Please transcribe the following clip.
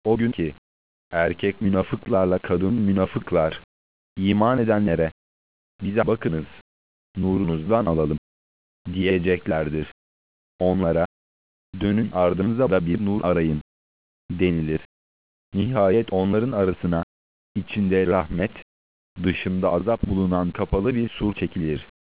O gün ki, erkek münafıklarla kadın münafıklar, iman edenlere, bize bakınız, nurunuzdan alalım, diyeceklerdir. Onlara, dönün ardınıza da bir nur arayın, denilir. Nihayet onların arasına, içinde rahmet, dışında azap bulunan kapalı bir sur çekilir.